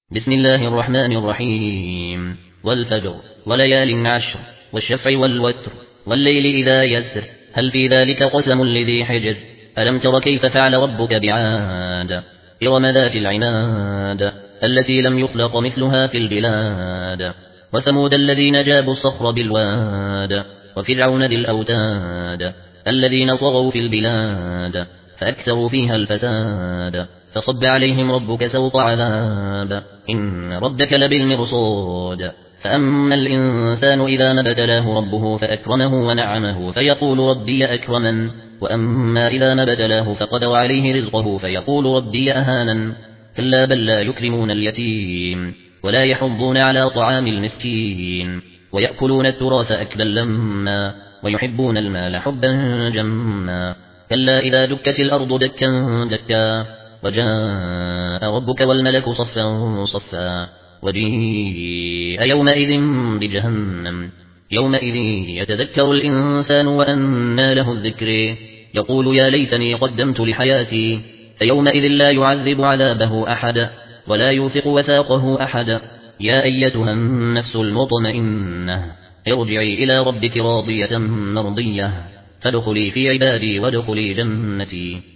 بسم الله الرحمن الرحيم والفجر وليال عشر والشفع والوتر والليل إذا يسر هل في ذلك قسم لذي حجر ألم تر كيف فعل ربك بعاد إرم ذات العماد التي لم يخلق مثلها في البلاد وثمود الذين جابوا الصخر بالواد وفرعون ذي الأوتاد الذين طغوا في البلاد فأكثروا فيها الفساد فصب عليهم ربك سوط عذاب إن ربك لبالمرصاد فأما الإنسان إذا ما ابتلاه ربه فأكرمه ونعمه فيقول ربي أكرمن وأما إذا ما ابتلاه فقدر عليه رزقه فيقول ربي أهانن كلا بل لا يكرمون اليتيم ولا يحضون على طعام المسكين ويأكلون التراث أكلا لما ويحبون المال حبا جما كلا إذا دكت الأرض دكا دكا وجاء ربك والملك صفا صفا وجيء يومئذ بجهنم يومئذ يتذكر الإنسان وأنى له الذكر يقول يا ليتني قدمت لحياتي فيومئذ لا يعذب عذابه أحد ولا يوثق وثاقه أحد يا أيتها النفس المطمئنة ارجعي إلى ربك راضية مرضية فادخلي في عبادي وادخلي جنتي